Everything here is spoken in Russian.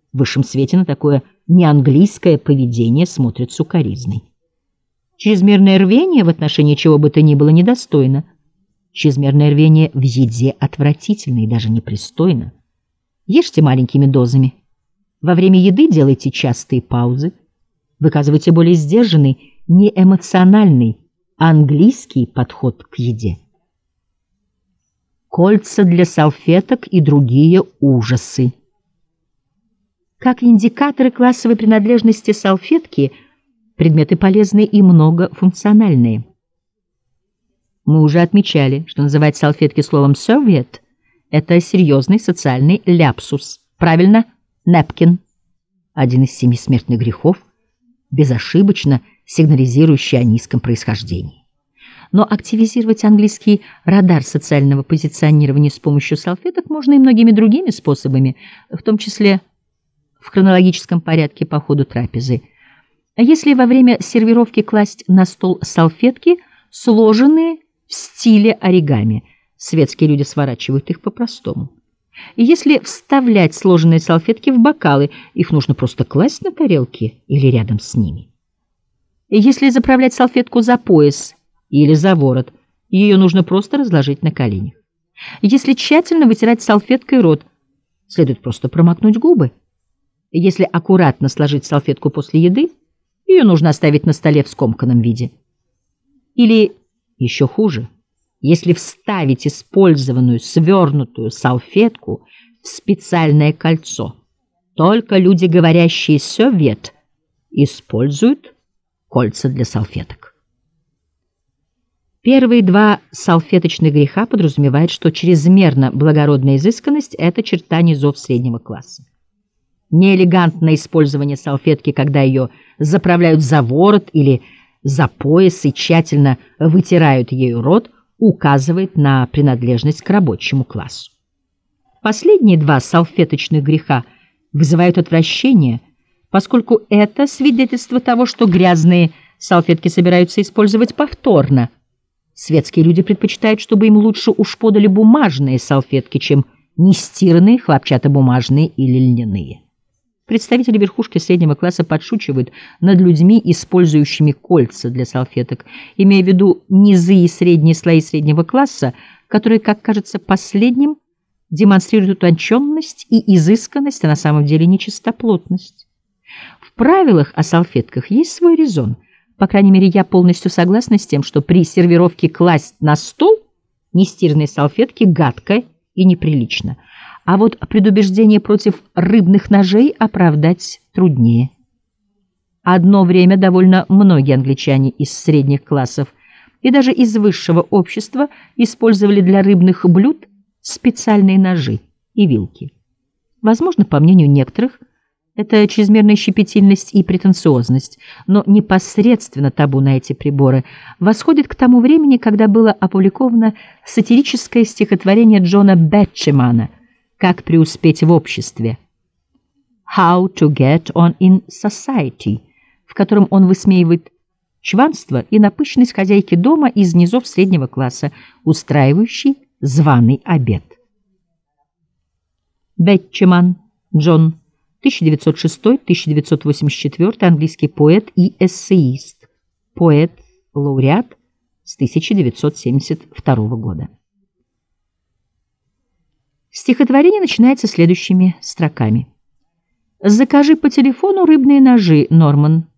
в высшем свете на такое неанглийское поведение смотрят с укоризной. Чрезмерное рвение в отношении чего бы то ни было недостойно. Чрезмерное рвение в еде отвратительно и даже непристойно. Ешьте маленькими дозами. Во время еды делайте частые паузы. Выказывайте более сдержанный, неэмоциональный, английский подход к еде. Кольца для салфеток и другие ужасы. Как индикаторы классовой принадлежности салфетки, предметы полезные и многофункциональные. Мы уже отмечали, что называть салфетки словом «serviette» — это серьезный социальный ляпсус. Правильно, «napkin» — один из 7 смертных грехов, безошибочно сигнализирующий о низком происхождении. Но активизировать английский радар социального позиционирования с помощью салфеток можно и многими другими способами, в том числе в хронологическом порядке по ходу трапезы. Если во время сервировки класть на стол салфетки, сложенные в стиле оригами, светские люди сворачивают их по-простому. И если вставлять сложенные салфетки в бокалы, их нужно просто класть на тарелки или рядом с ними. И если заправлять салфетку за пояс или за ворот, ее нужно просто разложить на коленях. Если тщательно вытирать салфеткой рот, следует просто промокнуть губы. Если аккуратно сложить салфетку после еды, ее нужно оставить на столе в скомканном виде. Или, еще хуже, если вставить использованную свернутую салфетку в специальное кольцо. Только люди, говорящие «serviette», используют кольца для салфеток. Первые 2 салфеточных греха подразумевают, что чрезмерно благородная изысканность — это черта низов среднего класса. Неэлегантное использование салфетки, когда ее заправляют за ворот или за пояс и тщательно вытирают ею рот, указывает на принадлежность к рабочему классу. Последние 2 салфеточных греха вызывают отвращение, поскольку это свидетельство того, что грязные салфетки собираются использовать повторно. Светские люди предпочитают, чтобы им лучше уж подали бумажные салфетки, чем нестиранные хлопчатобумажные или льняные. Представители верхушки среднего класса подшучивают над людьми, использующими кольца для салфеток, имея в виду низы и средние слои среднего класса, которые, как кажется, последним демонстрируют утонченность и изысканность, а на самом деле нечистоплотность. В правилах о салфетках есть свой резон. По крайней мере, я полностью согласна с тем, что при сервировке класть на стол нестиранные салфетки гадко и неприлично. А вот предубеждение против рыбных ножей оправдать труднее. Одно время довольно многие англичане из средних классов и даже из высшего общества использовали для рыбных блюд специальные ножи и вилки. Возможно, по мнению некоторых, это чрезмерная щепетильность и претенциозность, но непосредственно табу на эти приборы восходит к тому времени, когда было опубликовано сатирическое стихотворение Джона Бетчемана «Как преуспеть в обществе» «How to get on in society», в котором он высмеивает чванство и напыщенность хозяйки дома из низов среднего класса, устраивающей званый обед. Бетчеман Джон, 1906-1984, английский поэт и эссеист, поэт-лауреат с 1972 года. Стихотворение начинается следующими строками. «Закажи по телефону рыбные ножи, Норман.